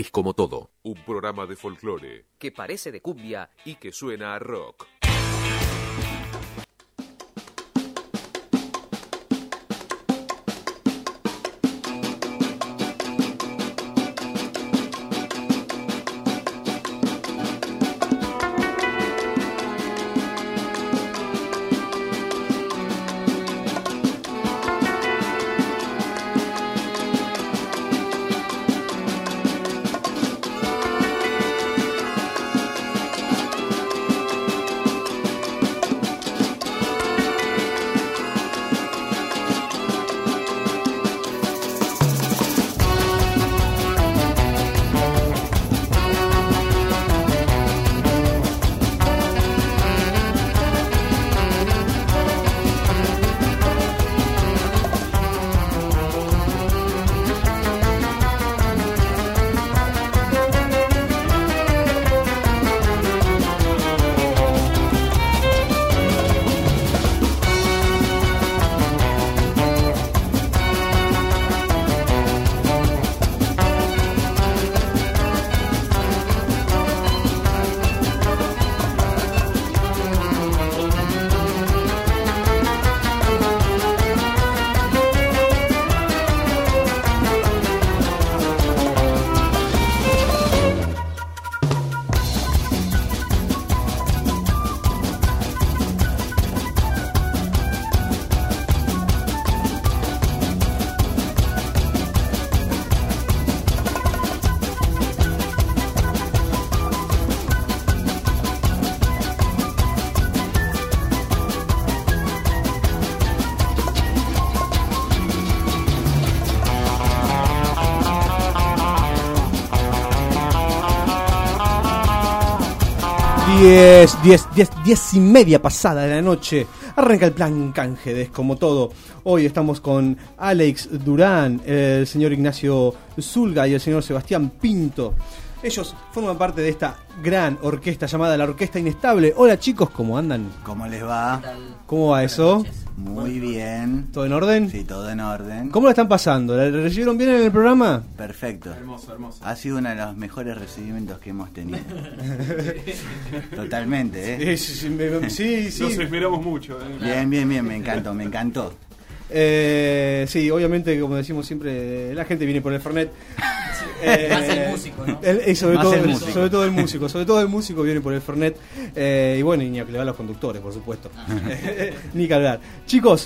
Es como todo, un programa de folclore que parece de cumbia y que suena a rock. Diez y media pasada de la noche. Arranca el plan canje de Es Como Todo. Hoy estamos con Alex Durán, el señor Ignacio Zulga y el señor Sebastián Pinto. Ellos forman parte de esta gran orquesta llamada la Orquesta Inestable. Hola chicos, ¿cómo andan? ¿Cómo les va? ¿Cómo va eso? Muy bien. ¿Todo en orden? Sí, todo en orden. ¿Cómo la están pasando? ¿La recibieron bien en el programa? Perfecto. Hermoso, hermoso. Ha sido uno de los mejores recibimientos que hemos tenido. Totalmente, ¿eh? Sí. Nos esmeramos mucho. Bien, me encantó. Sí, obviamente, como decimos siempre, la gente viene por el Fernet. Más el músico, ¿no? Sobre todo el músico viene por el Fernet. Y bueno, y ni a que le va a los conductores, por supuesto. Ni que hablar. Chicos,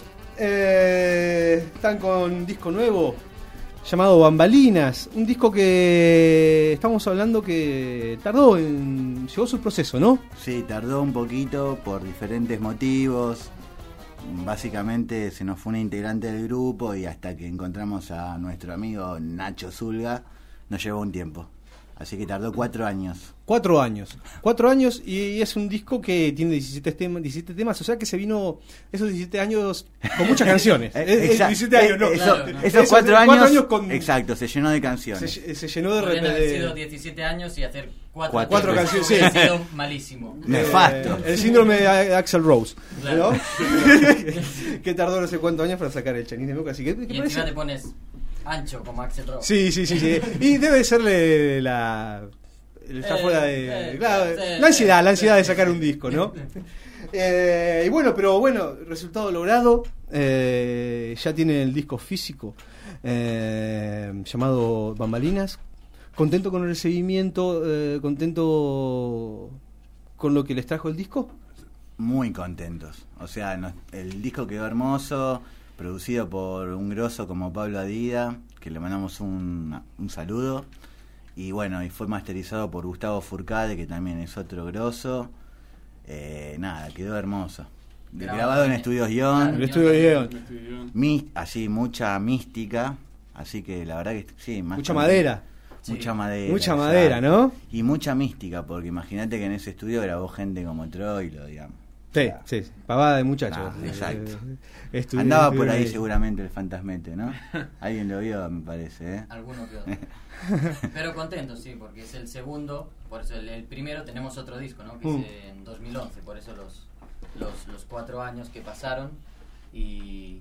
están con un disco nuevo llamado Bambalinas. Un disco que estamos hablando que llevó su proceso, ¿no? Sí, tardó un poquito por diferentes motivos. Básicamente se nos fue una integrante del grupo y hasta que encontramos a nuestro amigo Nacho Zulga nos llevó un tiempo. Así que tardó 4 años. 4 años y es un disco que tiene 17 temas, o sea que se vino esos 17 años con muchas canciones. 17 años, no. Esos 4 años con... Exacto, se llenó de canciones. Se llenó de Podrían haber sido 17 años y hacer 4 canciones. Sí. Ha sido malísimo. Nefasto. El síndrome de Axl Rose, Claro. ¿no? Que tardó no sé cuántos años para sacar el Chinese Democracy. ¿Qué Y parece? encima te pones ancho como Axl Rose. Sí. Y debe serle está fuera de... Claro, sí. la ansiedad de sacar un disco, ¿no? Y bueno, resultado logrado. Ya tienen el disco físico llamado Bambalinas. ¿Contento con el recibimiento? ¿Contento con lo que les trajo el disco? Muy contentos. O sea, el disco quedó hermoso, producido por un grosso como Pablo Adida, que le mandamos un saludo. Y bueno, y fue masterizado por Gustavo Furcade, que también es otro grosso. Quedó hermoso. Grabado en Estudios Guión. El estudio de Guión. Así, mucha mística. Así que la verdad que sí. Mucha madera. Mucha madera. Mucha madera, ¿no? Y mucha mística, porque imagínate que en ese estudio grabó gente como Troilo, digamos. Sí, pavada de muchachos. Exacto. Andaba por ahí seguramente el fantasmete, ¿no? Alguien lo vio, me parece, ¿eh? Alguno que otro. Pero contento, sí, porque es el segundo. Por eso el primero tenemos otro disco, ¿no? Que es en 2011, por eso los 4 años que pasaron. Y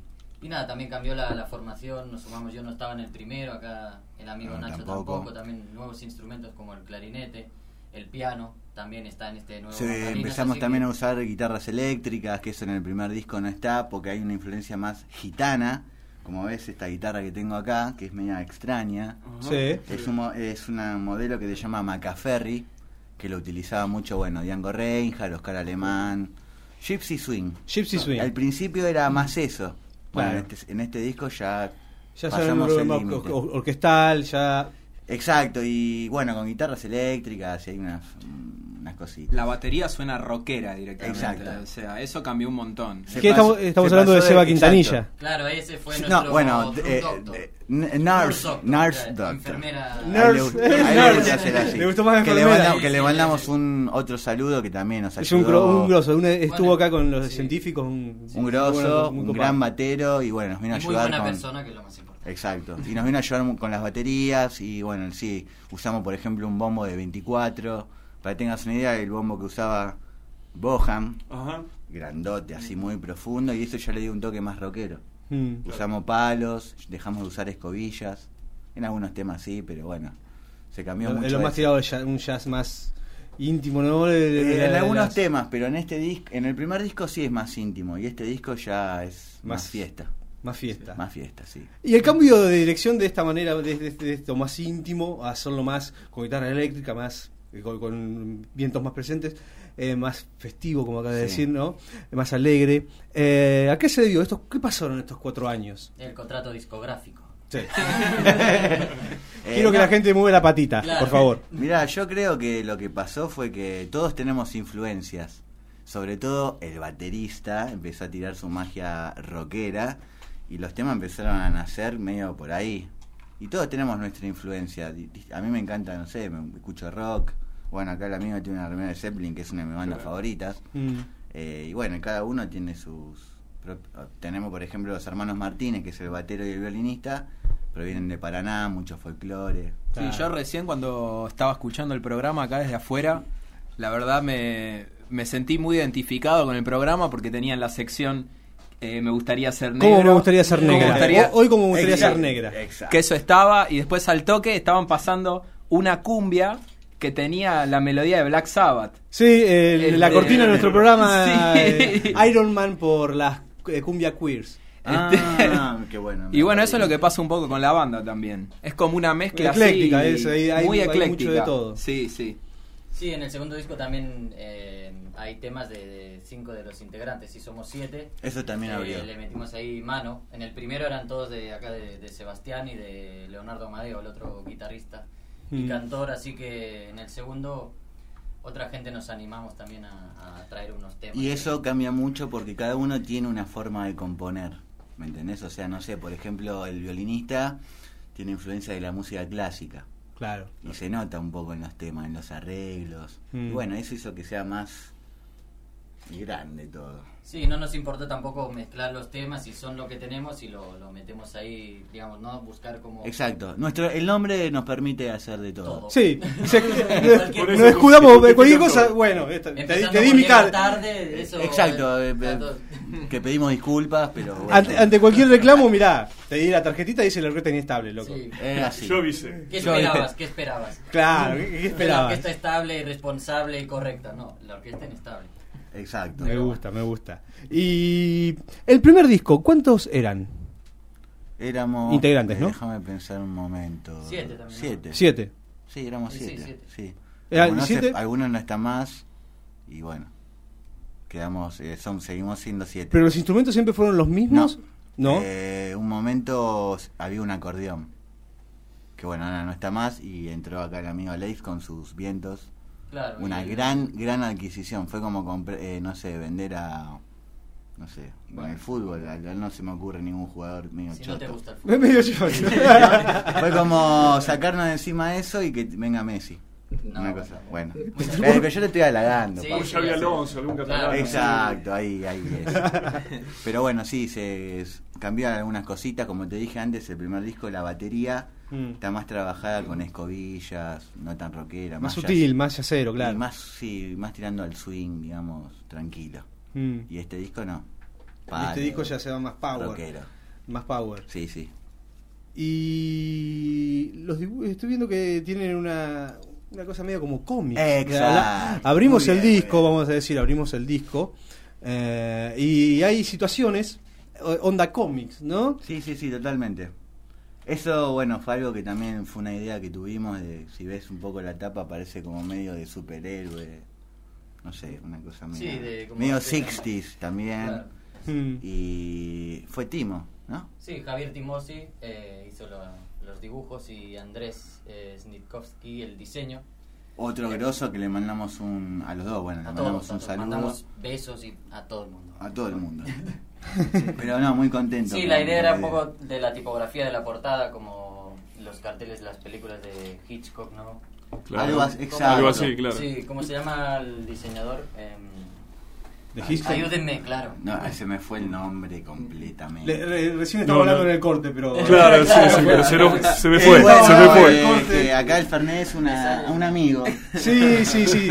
Y nada, también cambió la formación, nos sumamos, yo no estaba en el primero, acá el amigo No, Nacho tampoco. tampoco, también nuevos instrumentos como el clarinete, el piano, también está en este nuevo Sí, Bambalinas, empezamos así también que- a usar guitarras eléctricas, que eso en el primer disco no está, porque hay una influencia más gitana. Como ves, esta guitarra que tengo acá, que es media extraña, Sí. es una modelo que se llama Macaferri, que lo utilizaba mucho, bueno, Django Reinhardt, Oscar Alemán, Gypsy Swing. Gypsy Swing. Al principio era más eso. Bueno, Claro. en este disco ya Ya pasamos saben, el más límite. orquestal, ya... Exacto, y bueno, con guitarras eléctricas y hay unas cositas. La batería suena rockera directamente. Exacto. O sea, eso cambió un montón. Se ¿Qué pasó- estamos se hablando de pasó Seba exacto. Quintanilla? Claro, ese fue No, nuestro bueno, Fruit Doctor. Nurse Doctor. Enfermera. Nurse. A él le Nurse. gusta hacer así. Le gustó más que le enfermera. mandamos, que Sí, le sí, mandamos sí. un otro saludo que también nos Es ayudó. un grosso. Estuvo Bueno, acá con los sí. científicos. Un grosso, un gran batero y bueno, nos vino a Y muy ayudar buena con... persona, que es lo más importante. Exacto. Y nos vino a ayudar con las baterías y bueno, sí, usamos por ejemplo un bombo de 24. Para que tengas una idea, el bombo que usaba Boham, Ajá. grandote, así muy profundo, y eso ya le dio un toque más rockero. Mm. Usamos palos, dejamos de usar escobillas, en algunos temas sí, pero bueno, se cambió Es mucho. lo más eso. tirado de un jazz más íntimo, ¿no? En algunos temas, pero en este disco, en el primer disco sí es más íntimo, y este disco ya es más Más- fiesta. Más fiesta. Más fiesta, sí. Y el cambio de dirección de esta manera, de esto más íntimo, a hacerlo más con guitarra eléctrica, más con vientos más presentes, más festivo, como acaba de Sí. decir, ¿no? Más alegre. ¿A qué se debió esto? ¿Qué pasó en estos 4 años? El contrato discográfico. Sí. Quiero que la gente mueva la patita, Claro. por favor. Mirá, yo creo que lo que pasó fue que todos tenemos influencias. Sobre todo el baterista empezó a tirar su magia rockera y los temas empezaron a nacer medio por ahí. Y todos tenemos nuestra influencia. A mí me encanta, no sé, me escucho rock. Bueno, acá el amigo tiene una remera de Zeppelin, que es una de mis bandas favoritas. Mm. Y bueno, cada uno tiene sus... Tenemos, por ejemplo, los hermanos Martínez, que es el batero y el violinista. Provienen de Paraná, mucho folclore. Sí, yo recién cuando estaba escuchando el programa acá desde afuera, la verdad me sentí muy identificado con el programa porque tenía en la sección Me gustaría ser negro. ¿Cómo me gustaría ser ¿Cómo negra? gustaría- Hoy como me gustaría Exacto, ser negra. Exacto. que eso estaba, y después al toque estaban pasando una cumbia que tenía la melodía de Black Sabbath. Sí, la Este- cortina de nuestro programa Sí. Iron Man por las cumbia queers. Ah, qué bueno. Y bueno, eso es lo que pasa un poco con la banda también. Es como una mezcla Ecléctica, así, eso, hay muy mucho ecléctica. de todo. Sí, sí. Sí, en el segundo disco también hay temas de 5 de los integrantes, y somos 7. Eso también abrió. Le metimos ahí mano. En el primero eran todos de acá de Sebastián y de Leonardo Amadeo, el otro guitarrista y Mm. cantor, así que en el segundo otra gente nos animamos también a traer unos temas. Y eso cambia mucho porque cada uno tiene una forma de componer, ¿me entendés? O sea, no sé, por ejemplo, el violinista tiene influencia de la música clásica Claro. y se nota un poco en los temas, en los arreglos. Mm. Y bueno, eso hizo que sea más grande todo. Sí, no nos importó tampoco mezclar los temas, y son lo que tenemos y lo metemos ahí, digamos, ¿no? Buscar como... Exacto. El nombre nos permite hacer de todo. Todo. Sí, Por nos eso escudamos de cualquier justifican cosa. todo. Bueno, Empezando te di por mi llegar cara. tarde, eso, Exacto, tanto- que pedimos disculpas, pero bueno. Ante cualquier reclamo, mirá, te di la tarjeta y dice la orquesta inestable, loco. Sí. Así. Yo avisé. ¿Qué esperabas? ¿Qué esperabas? Claro, ¿qué La esperabas? orquesta estable, responsable y correcta. No, la orquesta inestable. Exacto. Me gusta. Y el primer disco, ¿cuántos eran? Éramos... Integrantes, ¿no? Déjame pensar un momento. 7 también, ¿no? 7. 7. Sí, éramos Sí, 7. siete. Sí. ¿Eran Como no 7? algunos no están más y bueno, quedamos, seguimos siendo 7. ¿Pero los instrumentos siempre fueron los mismos? No. Un momento había un acordeón que bueno, ahora no está más y entró acá el amigo Leif con sus vientos. Claro. Una y- gran adquisición. Fue como no sé, vender a... No sé, con el fútbol, no se me ocurre ningún jugador medio Si choto. no te gusta el Es fútbol. medio choto. Fue como sacarnos de encima eso y que venga Messi. No, Una cosa, bueno. Muy Pero yo le estoy halagando, Sí, Pablo. Como Xavi Alonso, algún catalán. Claro. Exacto, ahí es. Pero bueno, sí, cambiaron algunas cositas. Como te dije antes, el primer disco, la batería está más trabajada con escobillas, no tan rockera. Más jazz. sutil, más yacero, Y claro. más tirando al swing, digamos, tranquilo. Mm. Y este disco no. En este disco ya se va más power. Rockero. Más power. Sí, sí. Y los dibujos, estoy viendo que tienen una cosa medio como cómics. Exacto. Abrimos Muy el bien, disco, vamos a decir, abrimos el disco. Y hay situaciones, onda cómics, ¿no? Sí, totalmente. Eso, bueno, fue algo que también fue una idea que tuvimos, de si ves un poco la tapa parece como medio de superhéroe, no sé, una cosa medio 60s también. Claro. Y fue Timo, ¿no? Sí, Javier Timosi hizo los dibujos y Andrés Snitkovsky el diseño. Otro grosso que le mandamos a los dos, bueno, le mandamos un saludo. Mandamos besos a todo el mundo. A todo el mundo. Pero no, muy contento. Sí, la idea era un poco de la tipografía de la portada, como los carteles de las películas de Hitchcock, ¿no? Claro. Algo así, claro. Sí, ¿cómo se llama el diseñador? ¿De Hitchcock? Ayúdenme, claro. No, se me fue el nombre completamente. Recién estaba hablando en el corte, pero... Claro, Claro, sí, claro. pero se me fue, Bueno, se me fue. que acá el Fernet es un amigo. Sí.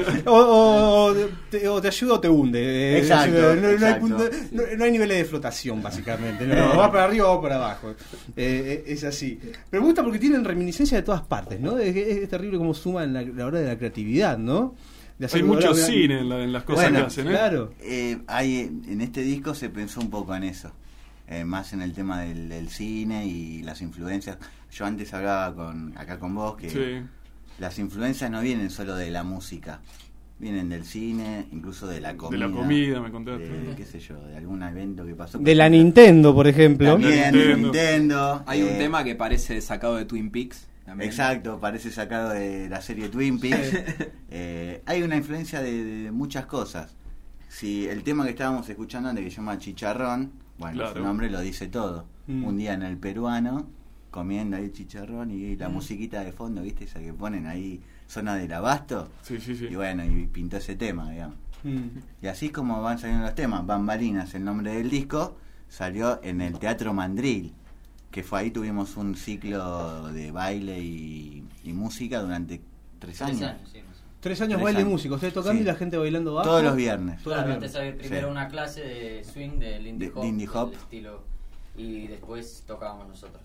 O te ayuda o te hunde. Exacto, No hay niveles de flotación, básicamente. No, va para arriba o va para abajo. Es así. Pero me gusta porque tienen reminiscencia de todas partes, ¿no? Es terrible cómo suma en la hora de la creatividad, ¿no? De hacer Hay mucho una- cine en las cosas Bueno, que hacen, ¿eh? Claro. En este disco se pensó un poco en eso, más en el tema del cine y las influencias. Yo antes hablaba acá con vos que Sí. las influencias no vienen solo de la música, vienen del cine, incluso de la comida. De la comida, me contaste. Qué sé yo, de algún evento que pasó. De la Nintendo, por ejemplo. También, De de Nintendo. Nintendo. Hay un tema que parece sacado de Twin Peaks. También. Exacto, parece sacado de la serie Twin Peaks. Hay una influencia de muchas cosas. Si el tema que estábamos escuchando antes, que se llama Chicharrón, bueno, Claro. su nombre lo dice todo. Un día en el peruano, comiendo ahí chicharrón y la musiquita de fondo, ¿viste? Esa que ponen ahí, zona del abasto. Sí. Y bueno, y pintó ese tema, digamos. Y así es como van saliendo los temas. Bambalinas, el nombre del disco, salió en el Teatro Mandril, que fue ahí, tuvimos un ciclo de baile y música durante 3 años. Sí, más o menos. 3 años 3 baile y años. música. Ustedes tocando Sí. y la gente bailando abajo. Todos los viernes. Todos los Claro, viernes. antes había primero Sí. una clase de swing, de Lindy De Hop, Lindy Hop. del estilo, y después tocábamos nosotros.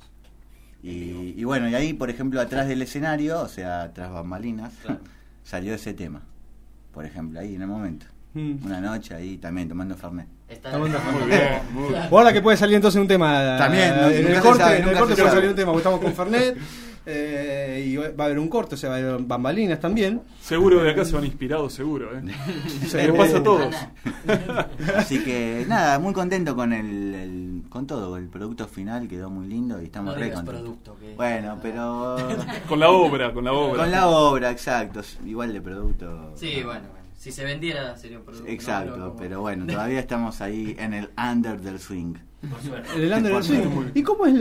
Y bueno, y ahí, por ejemplo, atrás del escenario, o sea, tras bambalinas, Claro. salió ese tema. Por ejemplo, ahí en el momento. Mm. Una noche ahí también tomando Fernet. Está Muy bien, muy bien. Ahora que puede salir entonces un tema. También, en nunca el se corte, sabe, en el nunca corte se puede sabe. salir un tema, porque estamos con Fernet. Y va a haber un corte, o sea, va a haber bambalinas también. Seguro de acá se van inspirados, seguro, ¿eh? Seguro. Les pasa a todos. Así que nada, muy contento con con todo. El producto final quedó muy lindo y estamos No re digas contentos. producto, que- Bueno, pero Con la obra. con la obra, exacto. Igual de producto. Sí, bueno. Si se vendiera sería un producto. Exacto, ¿no? Como- pero bueno, todavía estamos ahí en el under del swing. Por suerte. En el under del swing. ¿Y cómo es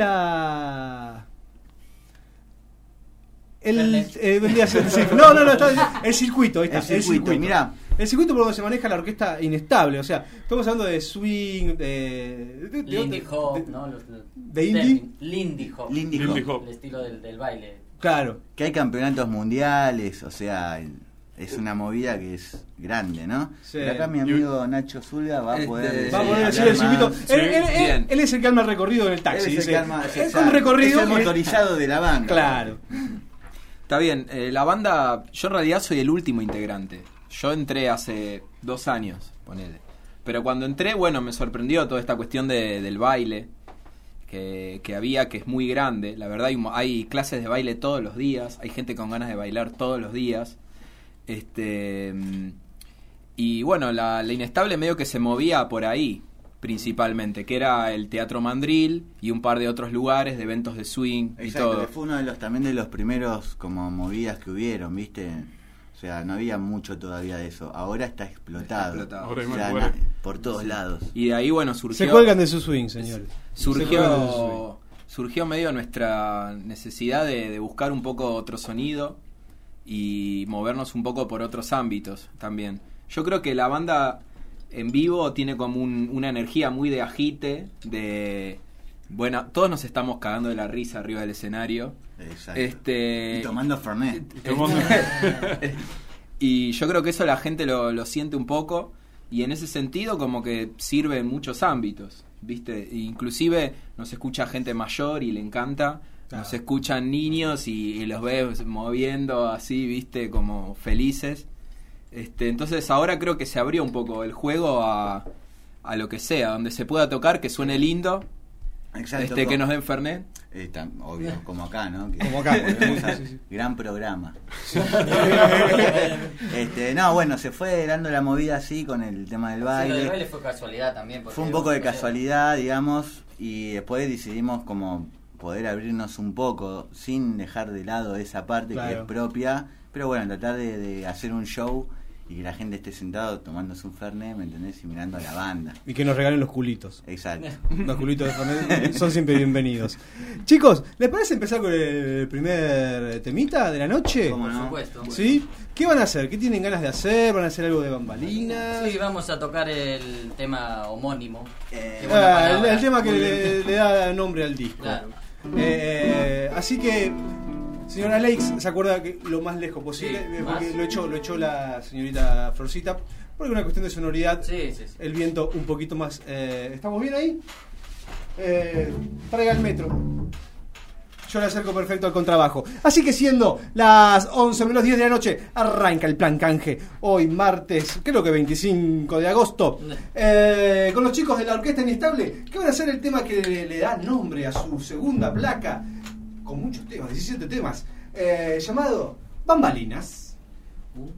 vendría a ser el circuito. No, está el circuito, ahí está. El circuito, mirá. El circuito por donde se maneja la orquesta inestable, o sea, estamos hablando de swing, de Lindy Hop, de- ¿no? ¿de indie? Lindy Hop. Lindy Lindy Hop. Hop. El estilo del baile. Claro. Que hay campeonatos mundiales, o sea, es una movida que es grande, ¿no? Sí. Pero acá mi amigo Nacho Zulga va a poder Va a poder hablar decir el circuito. más. Él es el que arma el recorrido en el taxi. Él es el dice, que arma- es exacto. un recorrido. Es el motorizado de la banda. Claro. Está bien, la banda, yo en realidad soy el último integrante. Yo entré hace 2 años, ponele. Pero cuando entré, bueno, me sorprendió toda esta cuestión del baile que había, que es muy grande. La verdad, hay clases de baile todos los días, hay gente con ganas de bailar todos los días. Y bueno, la inestable medio que se movía por ahí, principalmente, que era el Teatro Mandril y un par de otros lugares de eventos de swing y Exacto, todo. que fue uno de los primeros como movidas que hubieron, ¿viste? O sea, no había mucho todavía de eso. Ahora está explotado. Está explotado. Ahora hay O más sea, lugares. por todos lados. Y de ahí, bueno, surgió... Se cuelgan de su swing, señores. Se cuelgan de su swing. Surgió medio nuestra necesidad de buscar un poco otro sonido y movernos un poco por otros ámbitos también. Yo creo que la banda en vivo tiene como una energía muy de agite, bueno, todos nos estamos cagando de la risa arriba del escenario. Exacto. Y tomando Fernet. Y yo creo que eso la gente lo siente un poco, y en ese sentido como que sirve en muchos ámbitos. ¿viste? Inclusive nos escucha gente mayor y le encanta. Claro. Nos escuchan niños y los ves moviendo así, ¿viste? Como felices. Entonces ahora creo que se abrió un poco el juego a lo que sea, donde se pueda tocar, que suene lindo. Exacto. Que nos den Fernet. Obvio, como acá, ¿no? Como acá. Sí. Gran programa. No, bueno, se fue dando la movida así con el tema del Sí, baile. lo del baile fue casualidad también. Fue un poco de casualidad, digamos, y después decidimos como poder abrirnos un poco sin dejar de lado esa parte que Claro. es propia, pero bueno, tratar de hacer un show y que la gente esté sentado tomándose un Fernet, ¿me entendés? Y mirando a la banda. Y que nos regalen los culitos. Exacto. Los culitos de Fernet son siempre bienvenidos. Chicos, ¿les parece empezar con el primer temita de la noche? ¿Cómo Por no? supuesto. ¿Sí? ¿Qué van a hacer? ¿Qué tienen ganas de hacer? ¿Van a hacer algo de bambalinas? Sí, vamos a tocar el tema homónimo. Eh, Qué buena palabra. El tema que Muy le da nombre al disco. Claro. Así que, señora Alex, ¿se acuerda que lo más lejos posible? Sí, Porque más. lo echó la señorita Florcita. Porque una cuestión de sonoridad, Sí. el viento un poquito más. ¿Estamos bien ahí? Traiga el metro. Yo le acerco perfecto al contrabajo. Así que siendo las 11 menos 10 de la noche, arranca el plan canje. Hoy martes, creo que 25 de agosto. Con los chicos de la Orquesta Inestable, que van a hacer el tema que le da nombre a su segunda placa. Con muchos temas, 17 temas. Llamado Bambalinas. 1,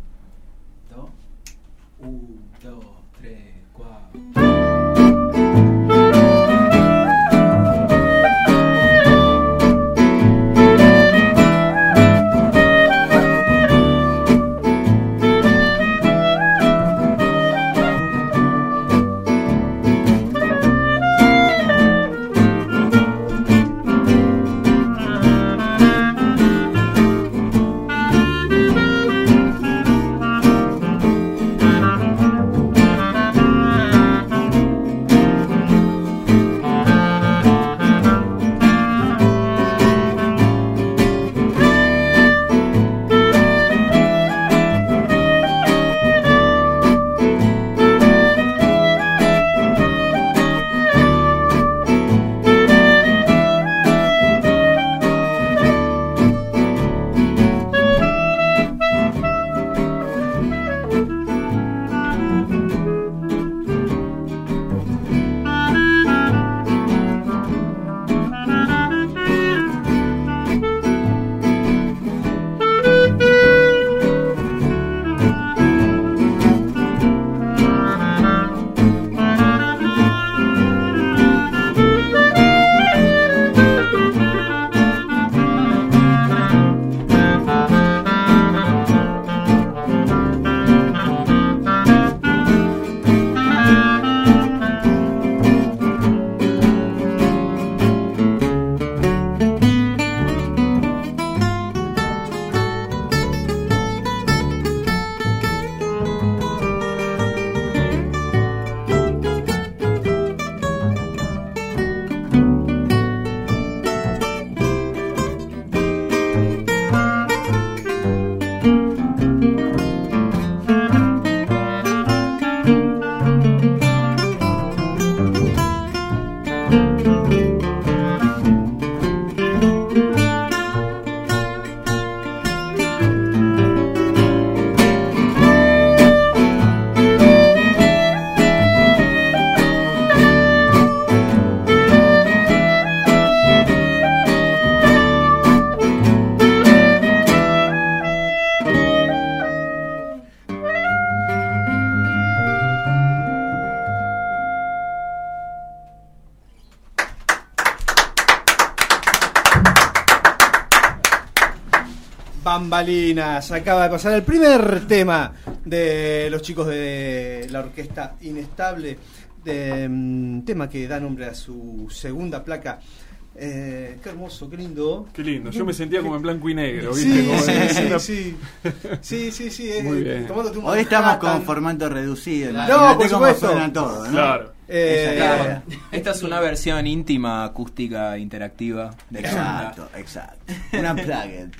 2, 3, 4. Bambalinas, acaba de pasar el primer tema de los chicos de la Orquesta Inestable, tema que da nombre a su segunda placa. Qué hermoso, qué lindo. Qué lindo. Yo me sentía como en blanco y negro, Sí, ¿viste? Como sí. Muy bien. Tomándote un Hoy estamos Manhattan. con formato reducido. No, Imagínate por cómo supuesto. suena todo, ¿no? Claro. Eh, Esta es una versión íntima, acústica, interactiva de la banda. Exacto. Una unplugged.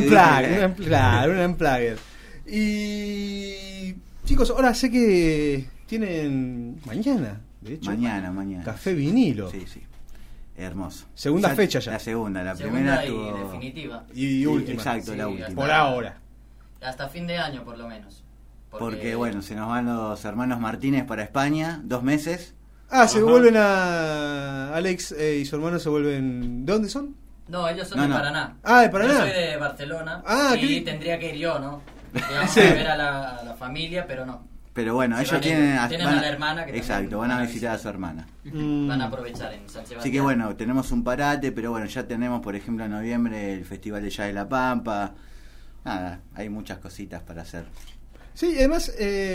un unplugged. Y chicos, ahora sé que tienen mañana de hecho. Mañana. Café Vinilo. Sí. Hermoso. Segunda fecha ya. La segunda, la Segunda primera y estuvo... definitiva. Y última. Exacto, Sí, la última. Por ahora. Hasta fin de año, por lo menos. Porque bueno, se nos van los hermanos Martínez para España, 2 meses. Se vuelven a... Alex y su hermano se vuelven... ¿De dónde son? No, ellos son No, de no. Paraná. De Paraná. Yo soy de Barcelona. ¿qué? Y tendría que ir yo, ¿no? Digamos, Sí. a ver a la familia, pero no. Pero bueno, Se ellos van tienen... tienen a la hermana que exacto, también van a van a visitar a su hermana. Van a aprovechar en San Sebastián. Así que bueno, tenemos un parate, pero bueno, ya tenemos, por ejemplo, en noviembre el Festival de Jazz de La Pampa. Nada, hay muchas cositas para hacer. Sí, además,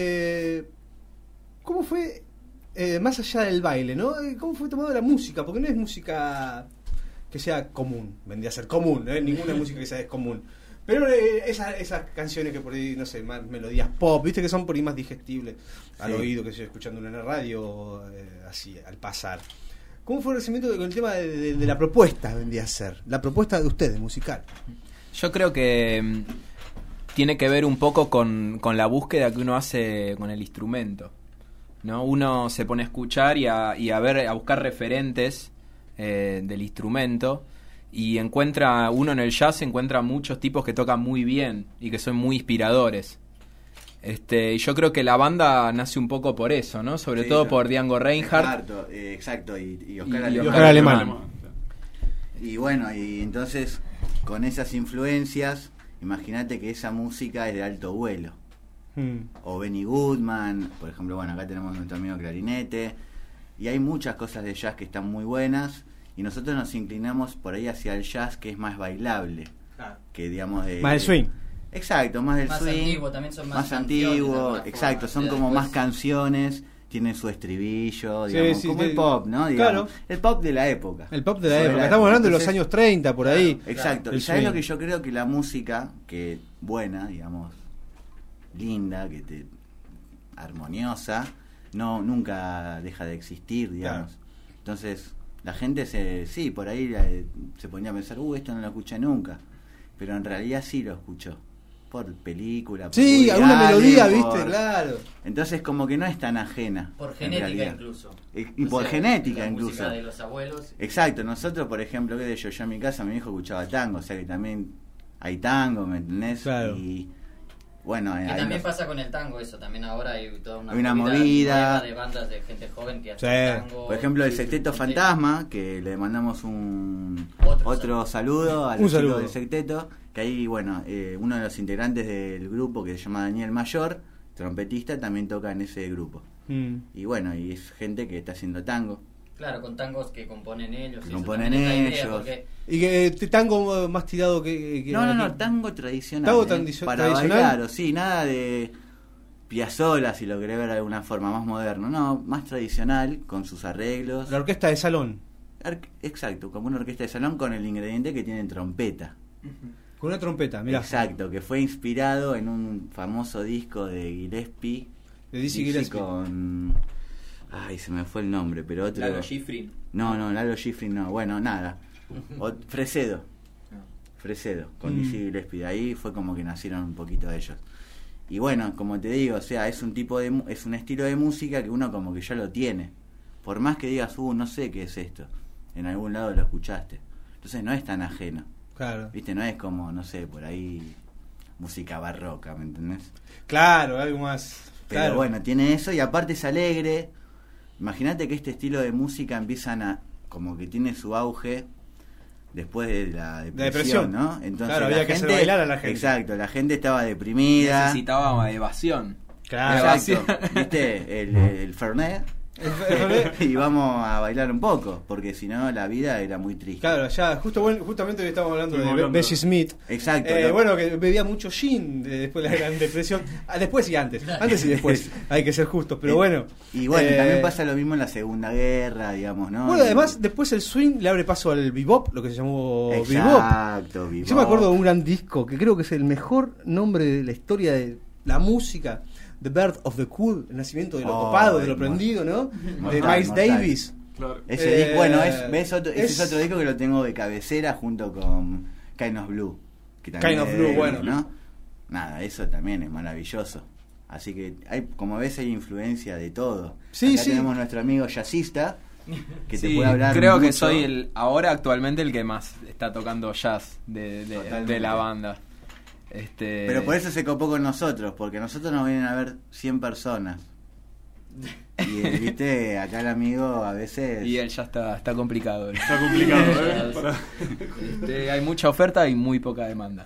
¿cómo fue, más allá del baile, ¿no? ¿Cómo fue tomado la música? Porque no es música que sea común, vendría a ser común, ¿no? Ninguna música que sea es común. Pero esas canciones que por ahí, no sé, más melodías pop, viste que son por ahí más digestibles al oído, que estoy escuchando en la radio, así, al pasar. ¿Cómo fue el recibimiento con el tema de la propuesta, vendría a ser? La propuesta de ustedes, musical. Yo creo que tiene que ver un poco con la búsqueda que uno hace con el instrumento, ¿no? Uno se pone a escuchar y a buscar referentes del instrumento, y uno en el jazz encuentra muchos tipos que tocan muy bien y que son muy inspiradores. Y yo creo que la banda nace un poco por eso, ¿no? Sobre todo por Django Reinhardt. Exacto, y y Oscar Alemán. Y bueno, y entonces con esas influencias, imagínate que esa música es de alto vuelo. O Benny Goodman, por ejemplo, bueno, acá tenemos nuestro amigo clarinete, y hay muchas cosas de jazz que están muy buenas, y nosotros nos inclinamos por ahí hacia el jazz que es más bailable, que digamos más del swing. Exacto, más del Más swing, antiguo, también son más antiguo, canciones, de alguna exacto, forma. son como Después- más canciones, tienen su estribillo, digamos, sí, como sí. el pop, ¿no? Digamos, Claro. el pop de la época. El pop de la Sobre época. Estamos hablando de los Entonces, años 30, por ahí. Exacto, El y sabes swing. lo que yo creo, que la música, que buena, digamos, linda, armoniosa, nunca deja de existir, digamos. Claro. Entonces, la gente por ahí se ponía a pensar, esto no lo escuché nunca, pero en realidad sí lo escuchó, por película, por Sí, Woody alguna Allen, melodía, por- ¿viste? Claro. Entonces como que no es tan ajena. Por en genética realidad. incluso. Y por genética la incluso. música de los abuelos. Exacto, nosotros por ejemplo, yo en mi casa mi hijo escuchaba tango, o sea que también hay tango, ¿me entendés? Claro. Y bueno, Y ahí también pasa con el tango eso, también ahora hay toda Hay una movida movida. nueva de bandas de gente joven que hace Sí. tango. por ejemplo el Sí, Sexteto sí. Fantasma, que le mandamos un Otro saludo a Un los saludo. chicos del Sexteto, que ahí bueno, uno de los integrantes del grupo que se llama Daniel Mayor, trompetista, también toca en ese grupo. Y bueno, y es gente que está haciendo tango. Claro, con tangos que componen ellos. Que y eso componen también es la idea, ellos. porque Y que tango más tirado que No, tango tradicional. Tango para tradicional. bailar, o sí, nada de Piazzolla, si lo querés ver de alguna forma, más moderno. No, más tradicional, con sus arreglos. La orquesta de salón. Exacto, como una orquesta de salón con el ingrediente que tiene trompeta. Con una trompeta, mirá. Exacto, que fue inspirado en un famoso disco de Gillespie. De Dizzy Gillespie. Con... Ay, se me fue el nombre, pero otro... Lalo Schifrin. No, Lalo Schifrin no. Bueno, nada. Fresedo, con Dizzy Gillespie. Ahí fue como que nacieron un poquito ellos. Y bueno, como te digo, o sea, es un estilo de música que uno como que ya lo tiene. Por más que digas, no sé qué es esto, en algún lado lo escuchaste. Entonces no es tan ajeno. Claro. ¿Viste? No es como, no sé, por ahí música barroca, ¿me entendés? Claro, algo más. Pero claro. bueno, tiene eso y aparte es alegre. Imagínate que este estilo de música empiezan como que tiene su auge después de la depresión, ¿no? Entonces Claro, había que hacer bailar a la gente. Exacto, la gente estaba deprimida. Necesitaba evasión. Claro. Exacto. ¿Viste? El Fernet. Y vamos a bailar un poco, porque si no la vida era muy triste. Claro, ya, justamente hoy estamos hablando Estuvimos de hablando. Bessie Smith. Exacto. Bueno, que bebía mucho gin después de la Gran Depresión. Después y antes. Antes y después. Hay que ser justos, pero bueno. Y bueno, también pasa lo mismo en la Segunda Guerra, digamos, ¿no? Bueno, además, después el swing le abre paso al bebop, lo que se llamó bebop. Exacto, bebop. Yo me acuerdo de un gran disco que creo que es el mejor nombre de la historia de la música. The Birth of the Cool, el nacimiento de lo copado, de lo prendido, ¿no? De Mortal, Miles mortal. Davis. Claro. Ese disco, bueno, ese es es otro disco que lo tengo de cabecera junto con Kind of Blue. Que también Kind of es Blue, de- bueno. ¿no? Nada, eso también es maravilloso. Así que hay, como ves, hay influencia de todo. Sí, Acá sí. tenemos nuestro amigo jazzista que te Sí, puede hablar. creo que mucho. soy ahora actualmente el que más está tocando jazz de Totalmente. la banda. Pero por eso se copó con nosotros, porque nosotros nos vienen a ver 100 personas. Y viste, acá el amigo a veces... Y él ya está complicado. Está complicado, ¿eh? Hay mucha oferta y muy poca demanda.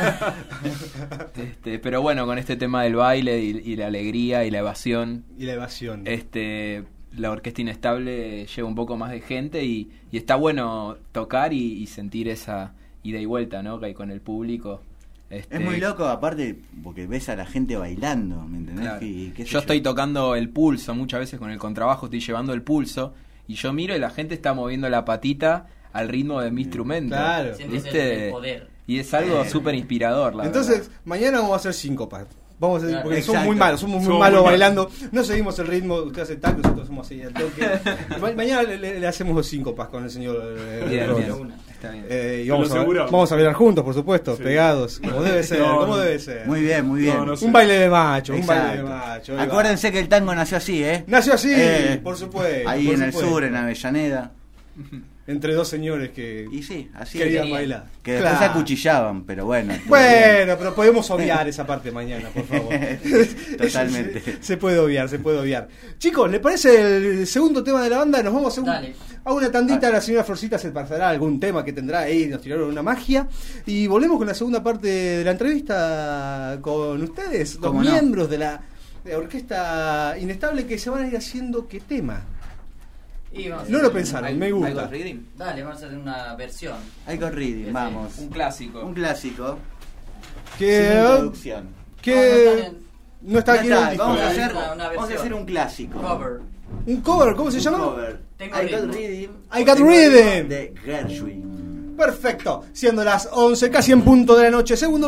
Pero bueno, con este tema del baile y la alegría y la evasión, Y la evasión. la Orquesta Inestable lleva un poco más de gente y está bueno tocar y sentir esa ida y vuelta, ¿no? Que hay con el público. Es muy loco, aparte, porque ves a la gente bailando, ¿me entendés? Claro. Y qué sé Yo estoy tocando el pulso, muchas veces con el contrabajo estoy llevando el pulso y yo miro y la gente está moviendo la patita al ritmo de mi instrumento. Claro. Sientes ¿Viste? el poder. Y es algo súper inspirador, la Entonces, verdad. mañana vamos a hacer síncopas. Vamos a hacer, Claro. porque somos Exacto. muy malos, somos muy malos bailando. No seguimos el ritmo, usted hace tal, nosotros somos así al toque. Mañana le hacemos los síncopas con el señor Bien, Rollo. bien. Está bien. Y Te lo aseguramos. vamos a bailar juntos, por supuesto, Sí. pegados, como debe ser, No, como no. debe ser. Muy bien, muy bien. No, no sé. Un baile de macho, un Exacto. baile de macho. ahí va. Acuérdense que el tango nació así, ¿eh? Nació así, por supuesto. Ahí por en el supuesto. sur, en Avellaneda. Entre dos señores que Y sí, así querían es. bailar. Que después se Claro. acuchillaban, pero bueno. estuvo Bueno, pero podemos obviar esa parte mañana, por favor. Totalmente. Se puede obviar, se puede obviar. Chicos, ¿les parece el segundo tema de la banda? Nos vamos a hacer Dale. a una tandita. La señora Florcita se pasará algún tema que tendrá ahí, nos tiraron una magia. Y volvemos con la segunda parte de la entrevista con ustedes, los ¿Cómo no? miembros de la Orquesta Inestable, que se van a ir haciendo qué tema. Y vamos a No hacer lo pensaron, me gusta. ¿Algo reading? Dale, vamos a hacer una versión. Hay reading, vamos. Un clásico. Un clásico. Sin Que, introducción. que no está Ya aquí en el está, disco. vamos a Una hacer, versión. vamos a hacer un clásico. Cover. Un cover, ¿cómo se Un llama? cover. Tengo I Got ritmo. Rhythm. I Got Tengo Rhythm. De Gershwin. Perfecto, siendo las 11, casi en punto de la noche, segundo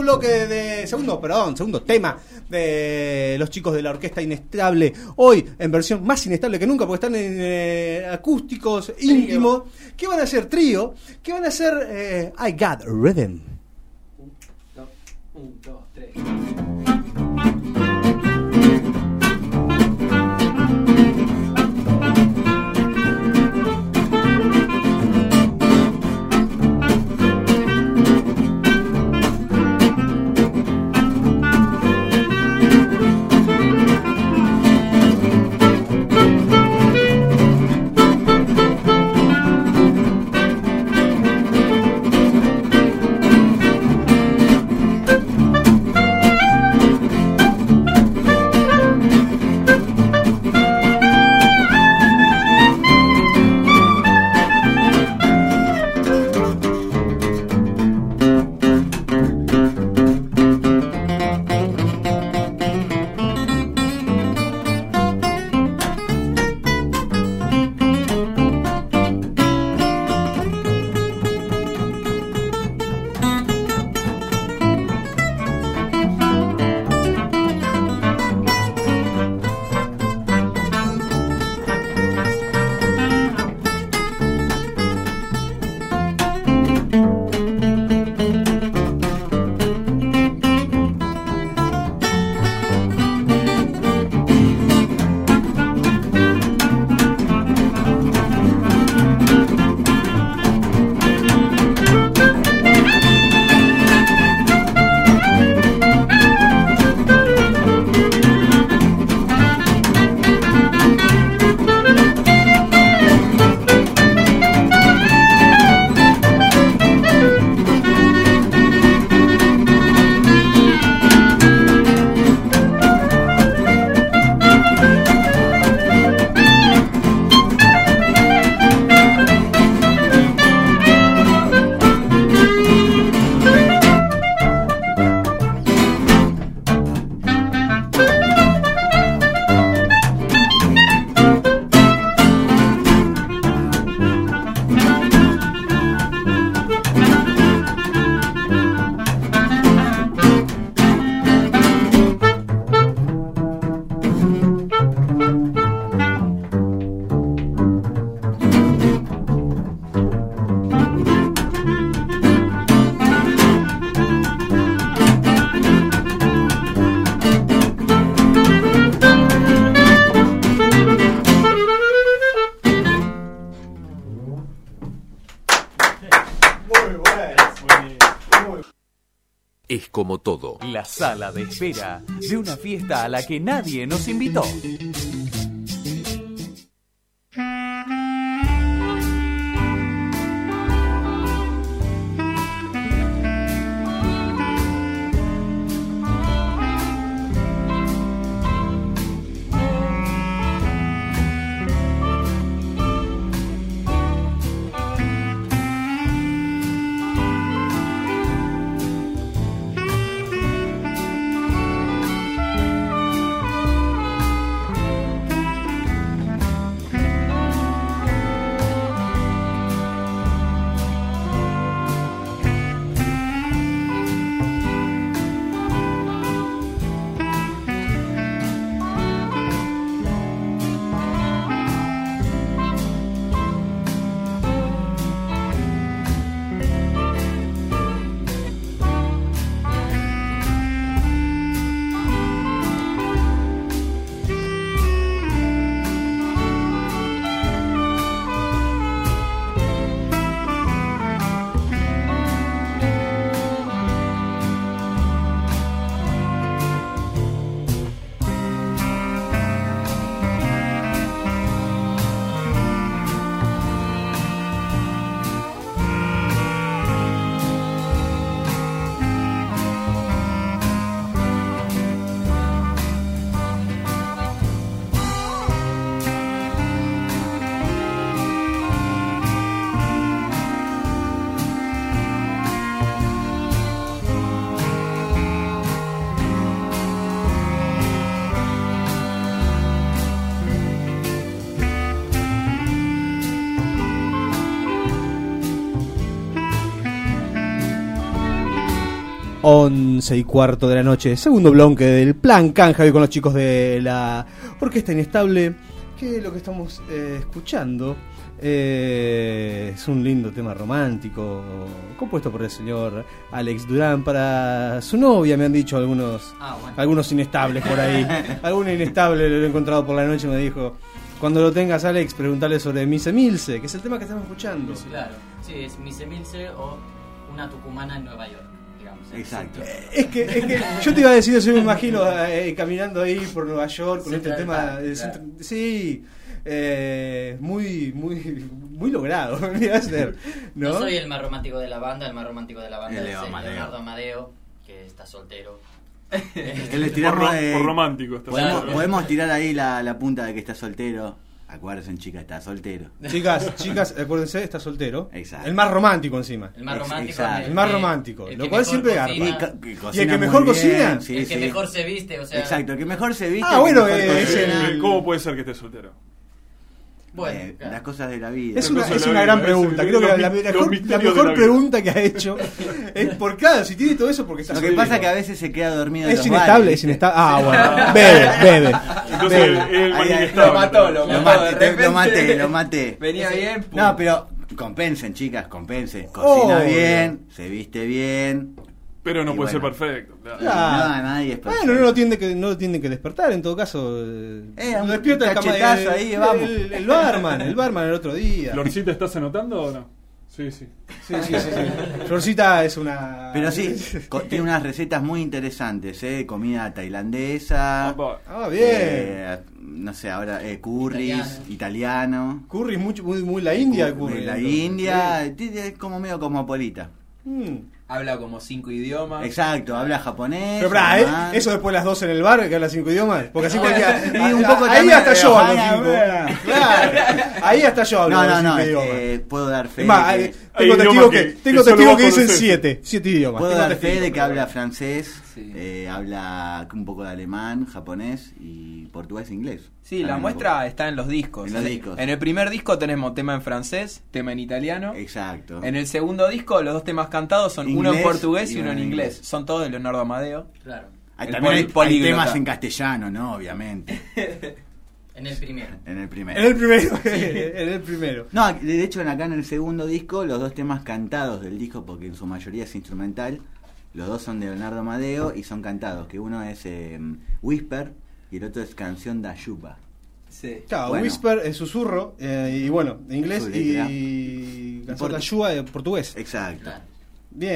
tema de los chicos de la Orquesta Inestable, hoy en versión más inestable que nunca, porque están en acústicos íntimos, que van a hacer trío, que van a hacer I Got Rhythm. 1, 2, 3. I como todo. La sala de espera de una fiesta a la que nadie nos invitó. Once y cuarto de la noche, segundo bloque del Plan Canja, hoy con los chicos de la Orquesta Inestable, que lo que estamos escuchando es un lindo tema romántico compuesto por el señor Alex Durán para su novia, me han dicho algunos inestables por ahí. Algún inestable lo he encontrado por la noche, me dijo: cuando lo tengas, Alex, preguntale sobre Mise Milce, que es el tema que estamos escuchando. Claro, sí, es Mise Milce o Una tucumana en Nueva York. Exacto. Es que yo te iba a decir, yo me imagino caminando ahí por Nueva York con este tema del centro, sí, muy logrado, vendría a ser, ¿no? No soy el más romántico de la banda, el más romántico de la banda El es Leonardo Amadeo, que está soltero. Que le tiramos por romántico. Podemos tirar ahí la punta de que está soltero. Acuérdense, chica, está soltero. Chicas, acuérdense, está soltero. Exacto. El más romántico encima. El más romántico. Exacto. El más romántico. El Lo que cual mejor siempre cocina. arma. Y ¿Y el que mejor cocina? Sí, El que sí. mejor se viste, o sea. Exacto, el que mejor se viste. Ah, bueno, el que mejor es cocina. el- ¿Cómo puede ser que esté soltero? Bueno, claro. Las cosas de la vida. Es Cosa de una la gran vida, pregunta. es Creo que los la misterios de mejor la vida. pregunta que ha hecho es por cada, si tiene todo eso, porque está Lo que soltero. pasa es que a veces se queda dormido en Es los inestable, bares, es ¿viste? inestable. Ah, bueno. Bebe. Entonces Bebe. el Ahí, inestable. lo mató, lo Lo mató. maté, de repente. lo maté. Venía bien. pum. No, pero compensen, chicas, compensen. Cocina Obvio. bien, se viste bien. Pero no Y puede ser bueno. perfecto. Claro. Claro. No, nadie es perfecto. Bueno, no lo tiene que despertar, en todo caso. Lo un despierta el cachetazo ahí, vamos. El barman el otro día. ¿Florcita estás anotando o no? Sí. Sí. Florcita es una. Pero sí, tiene unas recetas muy interesantes, comida tailandesa, Papá. Ah, bien. no sé, ahora curries, italiano. Curry es muy la India, el curry. De la entonces. India, es como medio cosmopolita. Habla como 5 idiomas. Exacto, habla japonés. Pero pará, alemán. eso después de las 12 en el bar, que habla 5 idiomas. Porque así cualquiera. Y un poco ahí también hasta de yo hablo España, 5. Claro. Ahí hasta yo hablo. No, 5 idiomas. puedo dar fe. Es más, de que- hay tengo idiomas testigos que solo vos que dicen conocés. 7 idiomas. Puedo Tengo dar fe testigos. de que habla francés, Sí. habla un poco de alemán, japonés y portugués e inglés. Sí, la También muestra está en los discos. En los discos. En el primer disco tenemos tema en francés, tema en italiano. Exacto. En el segundo disco, los 2 temas cantados son uno en Inglés portugués y y uno en uno en inglés. inglés. Son todos de Leonardo Amadeo. Claro. Hay, el también hay políglota. temas en castellano, ¿no? Obviamente. En el primero. En el primero. En el primero. En el primero. No, de hecho acá en el segundo disco, los 2 temas cantados del disco, porque en su mayoría es instrumental, los 2 son de Leonardo Amadeo y son cantados, que uno es Whisper y el otro es Canción da Yuba. Sí. Claro, Bueno. Whisper es susurro, y bueno, en inglés Su letra. y Canción de Ayuda en portugués. Exacto. Claro. Bien.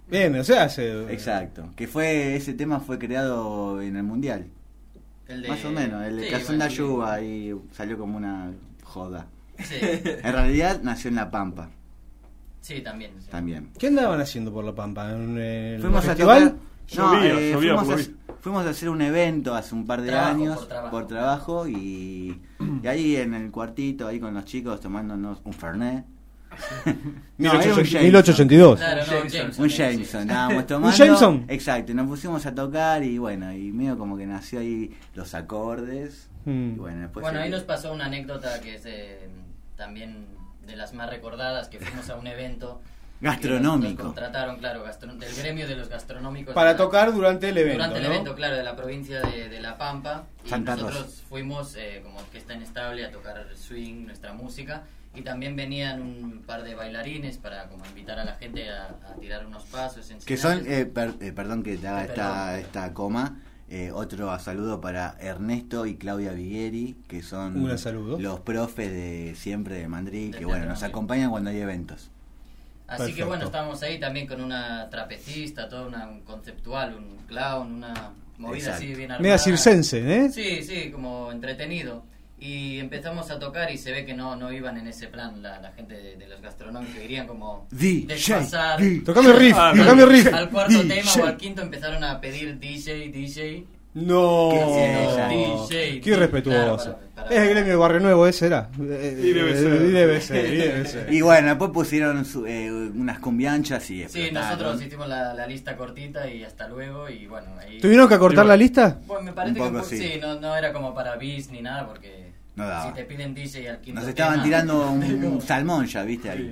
Bien, o sea, hace... Exacto. Ese tema fue creado en el Mundial. Más o menos. El de Cazón de Ayuba ahí salió como una joda. Sí. En realidad nació en La Pampa. Sí, también. Sí. También. ¿Qué andaban haciendo por La Pampa? ¿En el Fuimos festival? a tocar. Llovía, Fuimos a hacer un evento hace un par de años por trabajo y ahí en el cuartito, ahí con los chicos tomándonos un Fernet. No, era un Jameson. 1882. Claro, no, Jameson. Un Jameson, estábamos tomando. ¿Un Jameson? Exacto, y nos pusimos a tocar y bueno, y medio como que nació ahí los acordes. Y bueno, después ahí nos pasó una anécdota que es también de las más recordadas, que fuimos a un evento gastronómico. Nos contrataron, claro, del gremio de los gastronómicos. Para tocar durante el evento, Durante el ¿no? evento, claro, de la provincia de La Pampa. Y Santa nosotros Rosa. fuimos como orquesta inestable a tocar swing, nuestra música. Y también venían un par de bailarines para como invitar a la gente a tirar unos pasos. Que son, enseñarles. perdón que te haga esta coma. Otro saludo para Ernesto y Claudia Vigueri, que son Un saludo. los profes de siempre de Mandrí, que De bueno, teatro, nos sí. acompañan cuando hay eventos. Así Perfecto. que bueno, estábamos ahí también con una trapecista, todo un conceptual, un clown, una movida así bien armada. Media circense, ¿eh? Sí, sí, como entretenido. Y empezamos a tocar y se ve que no iban en ese plan la gente de los gastronómicos, irían como desfasar. Tocame riff, Ah, tocame riff. Al cuarto DJ. tema o al quinto empezaron a pedir DJ. No, DJ, qué irrespetuoso. Claro, para- Es el gremio de Barrio Nuevo, ese era. Y debe ser. Y bueno, después pusieron unas cumbianchas y Sí, explotaron. nosotros hicimos la lista cortita y hasta luego. Y bueno, ahí. ¿Tuvieron que acortar la lista? Bueno, me parece Un poco que sí. no era como para bis ni nada, porque No daba. si te piden DJ al quinto Nos estaban tema, tirando un salmón ya, ¿viste? Ahí.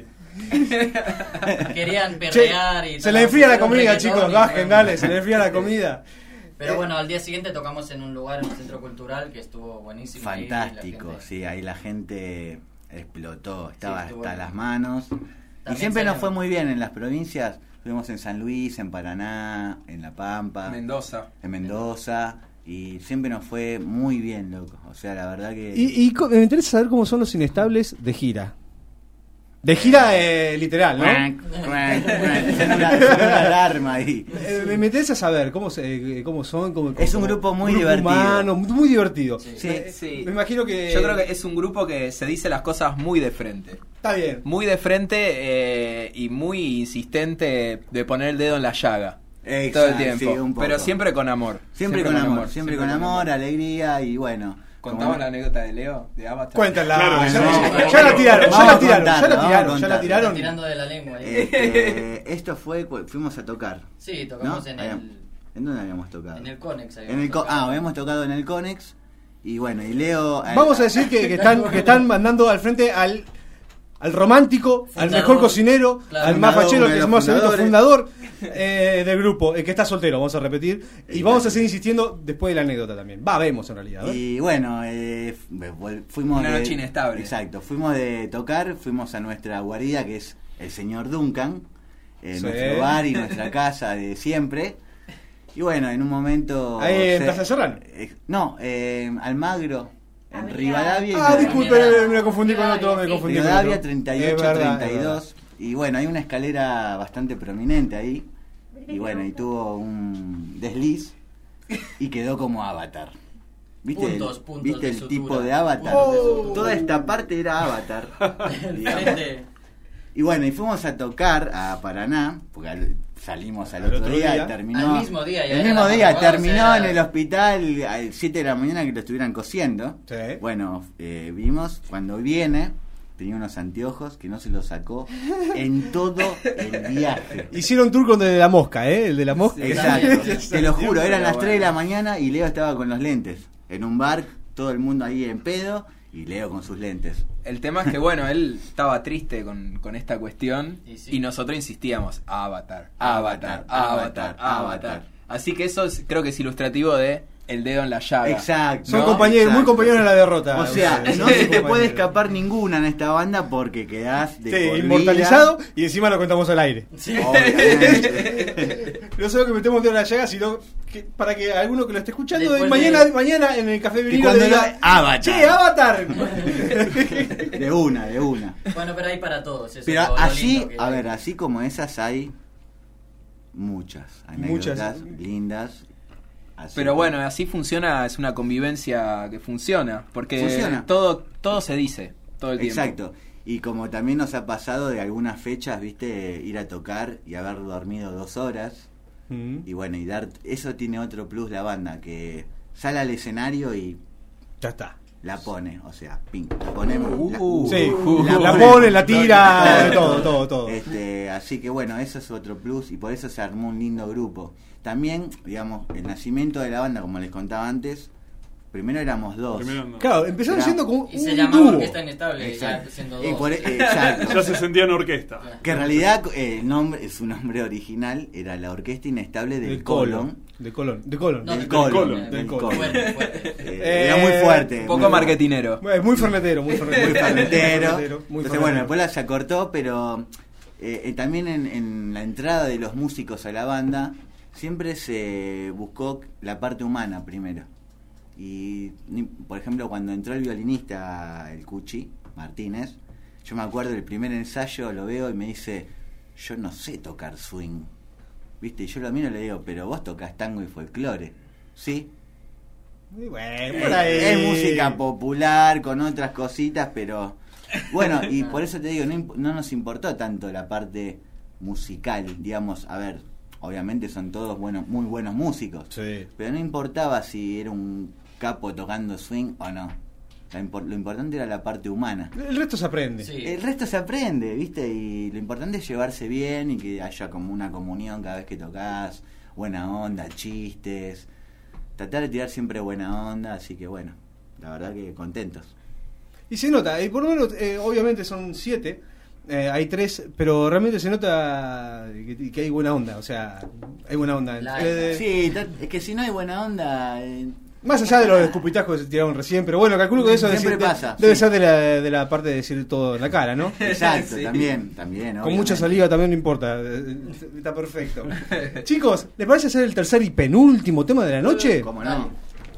querían perrear y Se tal, le enfría la pusieron comida, reggaetón chicos, y bajen, bueno. dale, se le enfría la comida. Pero bueno, al día siguiente tocamos en un lugar, en un centro cultural, que estuvo buenísimo. ahí, la Fantástico, gente- sí, ahí la gente explotó, estaba estuvo hasta bien. las manos. Y También siempre nos salimos- fue muy bien en las provincias. Estuvimos en San Luis, en Paraná, en La Pampa, Mendoza. en Mendoza. Y siempre nos fue muy bien, loco. O sea, la verdad que... Me interesa saber cómo son los inestables de gira. De gira literal, ¿no? Suena una alarma ahí. Me interesa saber cómo son. Es un grupo muy divertido. Humano, muy divertido. Sí. Me imagino que... Yo creo que es un grupo que se dice las cosas muy de frente. Está bien. Muy de frente y muy insistente de poner el dedo en la llaga. Exacto, Todo el tiempo. sí, un poco. Pero siempre con amor. Siempre con amor, alegría y bueno. ¿Contamos como- la anécdota de Leo? De Avatar. Cuéntala. Claro, ya, no, ya la tiraron, vamos a contarlo, ya la tiraron. Tirando de la lengua. ahí. Esto fue, fuimos a tocar. Sí, tocamos ¿no? en dónde habíamos tocado? el Conex. Habíamos tocado en el Conex. Y bueno, y Leo... Vamos a decir que están mandando al frente al romántico, al Fundador. mejor cocinero, Claro. al más Fundador, fachero, uno que de es los más fundadores. fundador del grupo, el que está soltero, vamos a repetir. Y vamos a seguir insistiendo después de la anécdota también. Vemos en realidad. ¿eh? Y bueno, fuimos Una de- noche inestable. Exacto, fuimos de tocar, fuimos a nuestra guarida que es el señor Duncan, Sí. nuestro bar y nuestra casa de siempre. Y bueno, en un momento... Ahí en Plaza Serrano. No, Almagro, en Avenida- Rivadavia. Ah, y disculpe, me confundí con otro, me Sí. confundí con Rivadavia otro. 38, Es verdad, es 32. Y bueno, hay una escalera bastante prominente ahí. Y bueno, y tuvo un desliz y quedó como Avatar. ¿Viste Puntos ¿viste de el sutura. tipo de Avatar? Puntos de sutura. Toda esta parte era Avatar. El digamos. frente. Y bueno, y fuimos a tocar a Paraná, porque salimos al otro día y terminó. Al mismo día, ya El era mismo la día, madrugada, terminó o sea, en el hospital a las 7 de la mañana que lo estuvieran cosiendo. Sí. Bueno, vimos, cuando viene, tenía unos anteojos que no se los sacó en todo el viaje. Hicieron tour con el de la mosca, ¿eh? El de la mosca. Exacto, te lo juro, eran las Pero 3 de la bueno. mañana y Leo estaba con los lentes. En un bar, todo el mundo ahí en pedo y Leo con sus lentes. El tema es que, bueno, él estaba triste con esta cuestión Y sí. y nosotros insistíamos, Avatar, Avatar, Avatar, Avatar, Avatar. Así que eso creo que es ilustrativo de el dedo en la llaga. Exacto. Son ¿no? compañeros, muy Exacto. compañeros en la derrota. O sea, Ustedes. no se te Compañeros. puede escapar ninguna en esta banda porque quedás de Sí, por inmortalizado y encima lo contamos al aire. vida. Obviamente. No solo que metemos dedo en la llaga, sino que para que alguno que lo esté escuchando Después mañana en el café Que vinilo cuando le diga, lo- Avatar. ¡Che, Avatar! De una. Bueno, pero hay para todos. eso Pero es lo así, lindo que- a ver, así como esas hay muchas anécdotas lindas. Así Pero que- bueno, así funciona, es una convivencia que funciona, porque Funciona. todo se dice todo el tiempo. Exacto. Y como también nos ha pasado de algunas fechas, viste, ir a tocar y haber dormido 2 horas. Y bueno, y eso tiene otro plus la banda, que sale al escenario y Ya está. la pone, o sea, ping, la ponemos. Sí, la la pone. pone, la tira, Claro. todo. Así que bueno, eso es otro plus y por eso se armó un lindo grupo. También, digamos, el nacimiento de la banda, como les contaba antes, primero éramos 2. Claro, empezaron Era- siendo como Y se un llamaba dúo. Orquesta Inestable, ya Exacto. siendo Y dos. exacto. Ya se sentía en orquesta. Que en realidad el nombre, su nombre original era la Orquesta Inestable del Colon. De Colón. No, Del del Colon. Colon. Del Colon. Colon. Fuerte, fuerte. Era muy fuerte. Un poco muy marketinero. Es muy fernetero, muy Muy fernetero. ferretero. Muy Entonces, fernetero. bueno, después se acortó, pero también en la entrada de los músicos a la banda siempre se buscó la parte humana primero. Y, por ejemplo, cuando entró el violinista, el Cuchi Martínez, yo me acuerdo del primer ensayo, lo veo y me dice, yo no sé tocar swing. ¿Viste? Y yo lo miro y le digo, pero vos tocas tango y folclore. ¿Sí? Muy bueno, por ahí. Es música popular con otras cositas, pero bueno, y por eso te digo, no nos importó tanto la parte musical, digamos, a ver, obviamente son todos muy buenos músicos, Sí. pero no importaba si era un capo tocando swing o no. Lo importante era la parte humana. El resto se aprende. Sí. El resto se aprende, ¿viste? Y lo importante es llevarse bien y que haya como una comunión cada vez que tocas, buena onda, chistes, tratar de tirar siempre buena onda, así que bueno, la verdad que contentos. Y se nota, y por lo menos, obviamente son 7, hay 3, pero realmente se nota que hay buena onda, o sea, hay buena onda. Sí, es que si no hay buena onda... Más allá de los escupitajos que se tiraron recién, pero bueno, calculo que eso Siempre decir, pasa, debe sí. ser de la parte de decir todo en la cara, ¿no? Exacto, Sí. también. Con obviamente. mucha saliva también no importa, está perfecto. Chicos, ¿les parece hacer el tercer y penúltimo tema de la noche? ¿Cómo no?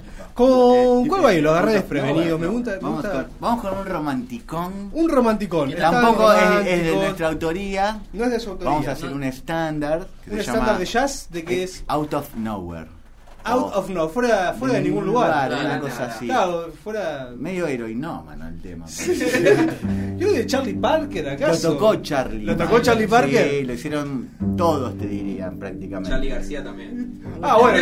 ¿Con cuál va a ir? Lo agarré desprevenido, me gusta. Vamos con un romanticón. Un romanticón. Tampoco Está es de romántico. nuestra autoría. No es de su autoría. Vamos a hacer un estándar. que Un se estándar llama de jazz, ¿de qué es? Out of Nowhere. Out of no, fuera de ningún lugar. Una cosa así. Claro, fuera. Medio heroinómano el tema. Yo de Charlie Parker, Lo ¿acaso? tocó Charlie. ¿Lo tocó Charlie Parker? Sí, lo hicieron todos, te dirían, prácticamente. Charlie García también. Ah, bueno,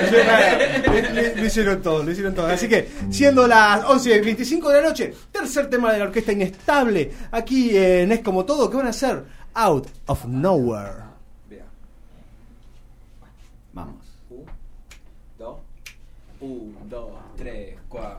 lo hicieron todo, lo hicieron todo. Así que, siendo las 11:25 de la noche, tercer tema de la Orquesta Inestable, aquí en Es Como Todo, ¿qué van a hacer? Out of Nowhere. Vamos. 1, 2, 3, 4.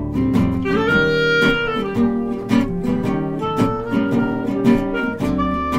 Out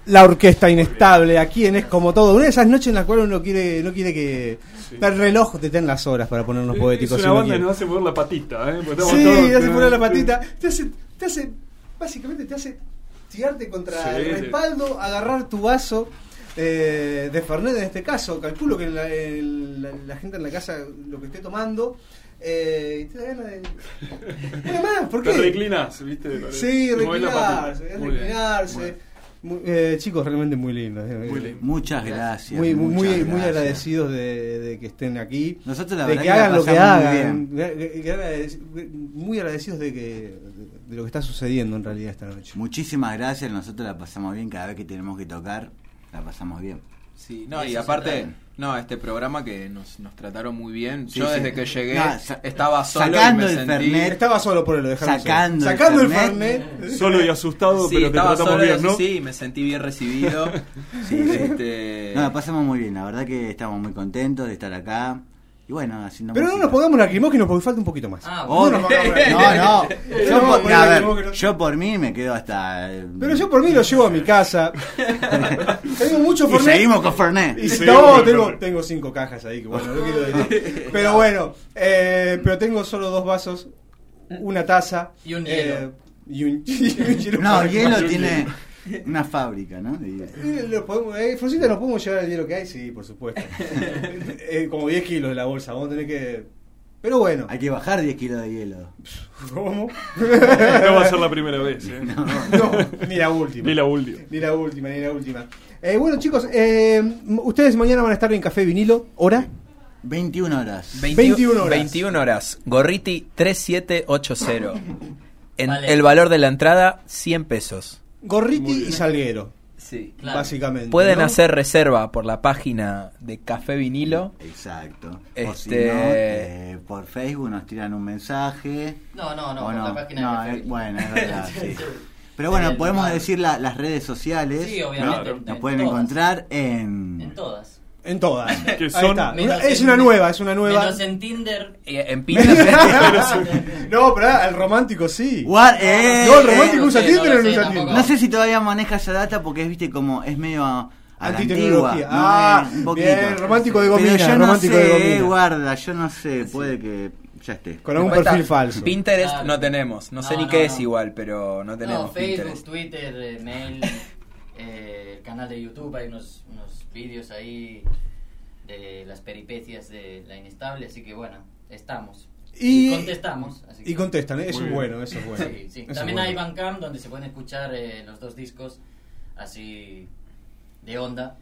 la orquesta inestable, aquí en Es Como Todo. Una de esas noches en las cuales uno no quiere que el reloj te den las horas para ponernos poéticos. Es una banda que nos hace mover la patita, Sí, te hace poner la patita. Te hace, básicamente te hace tirarte contra el respaldo, agarrar tu vaso de Fernet en este caso. Calculo que la gente en la casa lo que esté tomando. Te da ganas de. Bueno, más, ¿por qué? Te reclinas, ¿viste? Sí, reclinarse. Chicos, realmente muy lindos. Muchas gracias. Muy gracias. agradecidos de que estén aquí. Nosotros la de verdad que hagan lo que hagan. Muy, Muy agradecidos de lo que está sucediendo en realidad esta noche. Muchísimas gracias. Nosotros la pasamos bien cada vez que tenemos que tocar. La pasamos bien. Sí, no, y aparte, este programa que nos trataron muy bien. Sí, Yo sí. desde que llegué No, estaba solo sacando y me el sentí... Fernet. Estaba solo por él, Sacando el el Fernet. Solo y asustado, Sí, pero te estaba tratamos solo, bien, ¿no? sí, me sentí bien recibido. Sí. No, la No, pasamos muy bien. La verdad que estamos muy contentos de estar acá. Y bueno, haciendo Pero no música. nos pongamos lacrimógenos porque falta un poquito más. Oh, No nos pongamos no. No, ponele A ver, lacrimógenos. yo por mí me quedo hasta. Pero yo por mí lo llevo a mi casa. Tengo mucho Y Fernet. seguimos con Fernet. Y Sí, no, bueno. tengo 5 cajas ahí, que bueno, no quiero decir. Pero bueno, pero tengo solo 2 vasos, una taza Y un hielo. y un hielo. No, para- hielo tiene una fábrica, ¿no? Florcita, ¿nos podemos llevar el hielo que hay? Sí, por supuesto. Como 10 kilos de la bolsa, vamos a tener que... Pero bueno. Hay que bajar 10 kilos de hielo. ¿Cómo? No va a ser la primera vez, No, ni la última. Ni la última. Ni la última. Bueno, chicos, ustedes mañana van a estar en Café Vinilo. ¿Hora? 21 horas. 21 horas. 21 horas. Gorriti 3780. Vale. El valor de la entrada, 100 pesos. Gorriti y Salguero, Sí. Claro. básicamente. Pueden ¿no? hacer reserva por la página de Café Vinilo. Exacto. O si Este- no, por Facebook nos tiran un mensaje. No, O por la página no, de Café. bueno, es verdad, sí. Pero bueno, podemos decir las redes sociales. Sí, obviamente. Claro. Nos en pueden todas. encontrar En todas. En todas. Que Ahí son- está. Menos Es en- una nueva. Menos en Tinder. En Pinterest. No, pero el romántico sí. No, No, el romántico usa no Tinder o lo no sé, usa tampoco. Tinder. No sé si todavía maneja esa data porque es, viste, como es medio a la Antitecnología. antigua. Un poquito. Bien, romántico de gomina. Pero yo no romántico de sé, gomina. guarda, yo no sé, puede que ya esté. Con algún Después perfil está falso. Pinterest Claro. no tenemos. No sé No, ni no, qué es no. igual, pero no tenemos No, Facebook, Pinterest. Twitter, mail, el canal de YouTube, hay unos vídeos ahí de las peripecias de la inestable, así que bueno, estamos. Y- contestamos. Así que- Y contestan, eso Muy es bien. bueno, eso es bueno. Sí, sí. Eso es También bueno. hay Bandcamp donde se pueden escuchar los 2 discos así de onda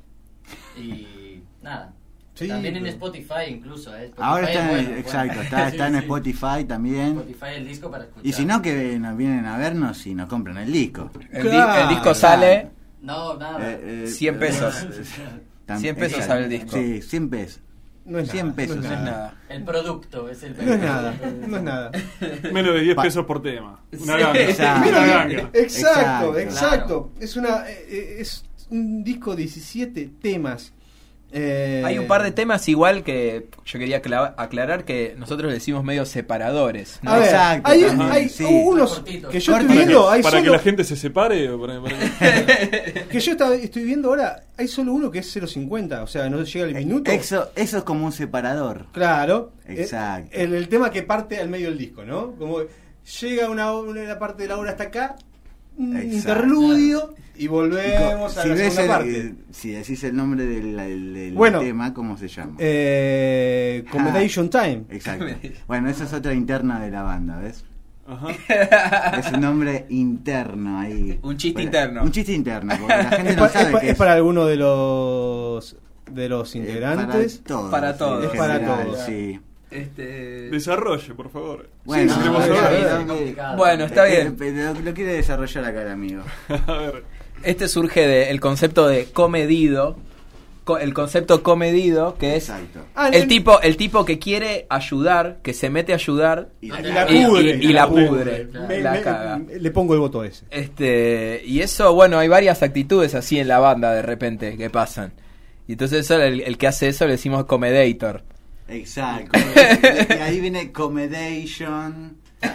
y nada. Sí, También en pero- Spotify incluso. Spotify Ahora es está, bueno, exacto, bueno. está Sí, en sí. Spotify también. Spotify el disco para escuchar. Y si no, que nos vienen a vernos y nos compran el disco. El disco Claro. sale No, nada. 100 pesos. 100 pesos exacto. sale el disco. Sí, 100 pesos. No es 100 nada, pesos, no es No es nada. nada. El producto es el No es nada, no es nada. Menos de 10 pesos por tema. Una Sí. ganga. Exacto. Una ganga. Exacto, Exacto. exacto. Es un disco de 17 temas. Hay un par de temas igual que yo quería aclarar que nosotros le decimos medio separadores, ¿no? A ver, Exacto, hay, ajá, hay sí. unos Cortitos. que yo estoy Cortitos. viendo, hay ¿Para que solo la gente se separe? O para que yo estoy viendo ahora, hay solo uno que es 0.50, o sea, no llega al minuto. Eso es como un separador. Claro. Exacto. El tema que parte al medio del disco, ¿no? Como llega una parte de la obra hasta acá, un Exacto. interludio y volvemos a Si la ves segunda parte. si decís el nombre del Bueno. tema, ¿cómo se llama? Accommodation Time. Exacto. Bueno, esa es otra interna de la banda, ¿ves? Ajá. Es un nombre interno ahí. Un chiste Bueno, interno. Un chiste interno, porque la gente Es, no sabe qué es para alguno de los integrantes. Para todos. en Es para general, todos. Sí. Desarrolle, por favor. Bueno, sí, queremos sí, saber. sí, Es complicado. Bueno, está bien. Lo quiere desarrollar acá el amigo. A ver. Este surge del concepto de comedido. El concepto comedido, que es Exacto. el tipo que quiere ayudar, que se mete a ayudar Y Y la la y- pudre. y la pudre. Claro. La caga. Le pongo el voto a ese. Y eso, bueno, hay varias actitudes así en la banda de repente que pasan. Y entonces eso, el que hace eso le decimos comedator. Exacto. Y ahí viene Comedation.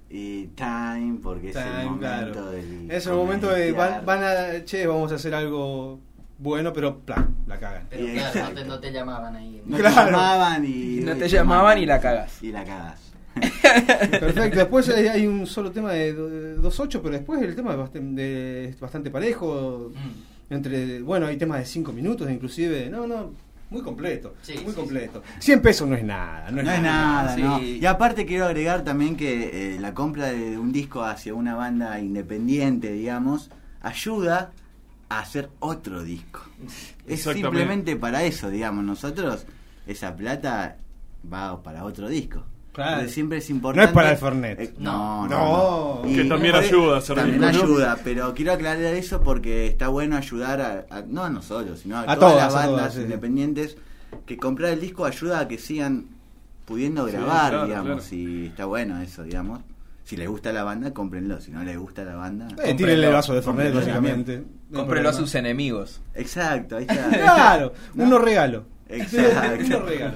Y Time, porque es el Time, momento claro. del... Es el momento de comercial. van a, che, vamos a hacer algo bueno, pero plan, la cagan. Pero claro, Exacto. no te llamaban ahí. No Claro. te llamaban y... No te llamaban y la cagás. Y la cagás. Perfecto, después hay un solo tema de 2.8, pero después el tema es bastante parejo. Entre, bueno, hay temas de 5 minutos inclusive. No, muy completo. Sí, muy sí, completo. 100 pesos no es nada. No es nada, sí. no. Y aparte quiero agregar también que la compra de un disco hacia una banda independiente, digamos, ayuda a hacer otro disco. Es Exactamente. simplemente para eso, digamos. Nosotros, esa plata va para otro disco. Claro. Entonces siempre es No importante. es para el Fernet. No. Que también ayuda a hacer También discos, ¿no? ayuda, pero quiero aclarar eso porque está bueno ayudar no a nosotros, sino a A todas todas, las a bandas todas, sí. independientes, que comprar el disco ayuda a que sigan pudiendo Sí, grabar, claro, digamos, claro. y está bueno eso, digamos. Si les gusta la banda, cómprenlo. Si no les gusta la banda, Tírenle el vaso de Fernet, Cómprenlo básicamente. Cómprelo a sus enemigos. exacto, ahí está. Claro, ¿No? uno regalo. Exacto. Uno regalo.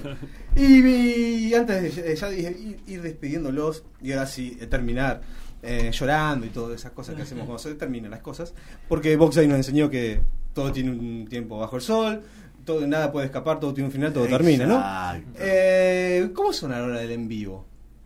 Y antes de ya ir despidiéndolos y ahora sí terminar llorando y todas esas cosas que hacemos cuando se terminan las cosas, porque Boxey nos enseñó que todo tiene un tiempo bajo el sol, todo, nada puede escapar, todo tiene un final, todo termina, ¿no? Exacto. ¿Cómo son a la hora del en vivo?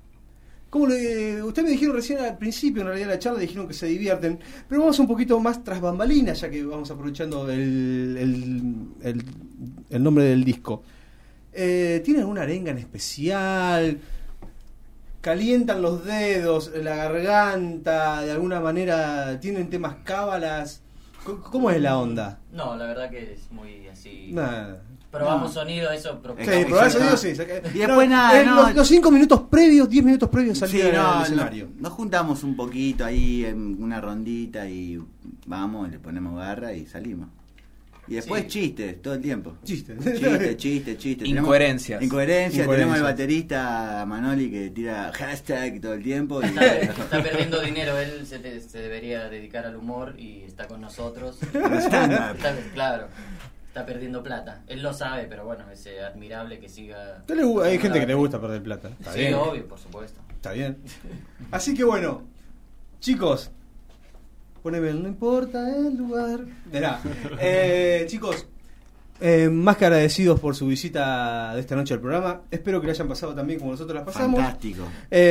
Ustedes me dijeron recién al principio, en realidad de la charla, dijeron que se divierten, pero vamos un poquito más tras bambalinas, ya que vamos aprovechando el nombre del disco. ¿Tienen alguna arenga en especial? ¿Calientan los dedos, la garganta? ¿De alguna manera tienen temas cábalas? ¿Cómo es la onda? No, la verdad que es muy así. Nada. Probamos No. sonido, eso. Sí, probar sonido sí. Y después nada, no. Los 5 minutos previos, 10 minutos previos Sí, salir no, al escenario. nos juntamos un poquito ahí en una rondita y vamos, le ponemos garra y salimos. Y después Sí. chistes todo el tiempo. Chiste. Chiste. Incoherencias. Incoherencia. Tenemos el baterista Manoli que tira hashtag todo el tiempo. Y... Está perdiendo dinero, él se debería dedicar al humor y está con nosotros. Claro, está perdiendo plata. Él lo sabe, pero bueno, es admirable que siga. Hay gente que le gusta perder plata. Está Sí, bien. obvio, por supuesto. Está bien. Así que bueno, chicos, poneme el no importa el lugar. Verá, chicos, más que agradecidos por su visita de esta noche al programa. Espero que la hayan pasado también como nosotros las pasamos. Fantástico.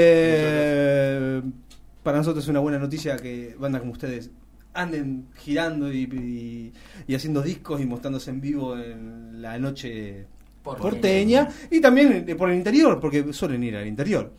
Para nosotros es una buena noticia que bandas como ustedes anden girando y haciendo discos y mostrándose en vivo en la noche porteña y también por el interior, porque suelen ir al interior.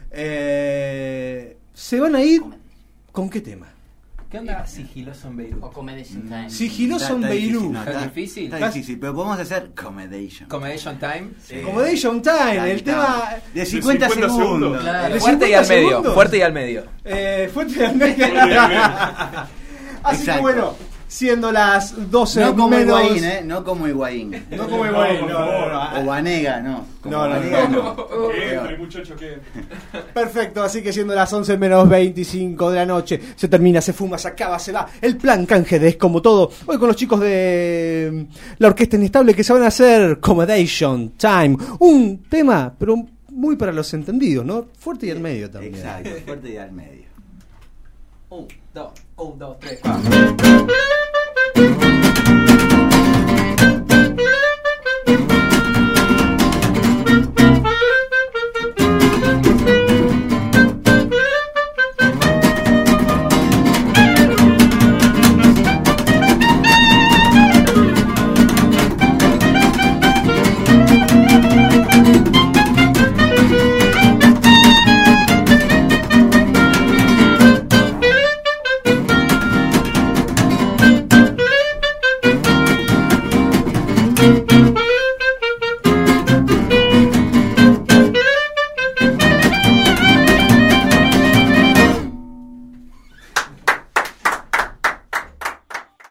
¿Se van a ir con qué tema? ¿Qué onda Sigiloso en Beirut? O Comedian Time. Sigiloso en Beirut. ¿Está difícil? Está difícil, pero podemos hacer Comedian. Comedian Time. Accommodation Time, el tema de 50 segundos. Claro. ¿De Fuerte y 50 al medio. segundos? Fuerte y al medio. Fuerte al medio. Así Exacto. que bueno, siendo las 12 No como menos... Higuaín, ¿eh? No como Higuaín. No como Higuaín, por no. favor. O Vanega, no. Como No, Vanega, no. Que entre, muchachos, que Perfecto, así que siendo las 11 menos 25 de la noche, se termina, se fuma, se acaba, se va. El plan canje de Es Como Todo. Hoy con los chicos de la Orquesta Inestable que se van a hacer Accommodation Time. Un tema, pero muy para los entendidos, ¿no? Fuerte y al medio también. Exacto, fuerte y al medio. 1, 2, 3, 4.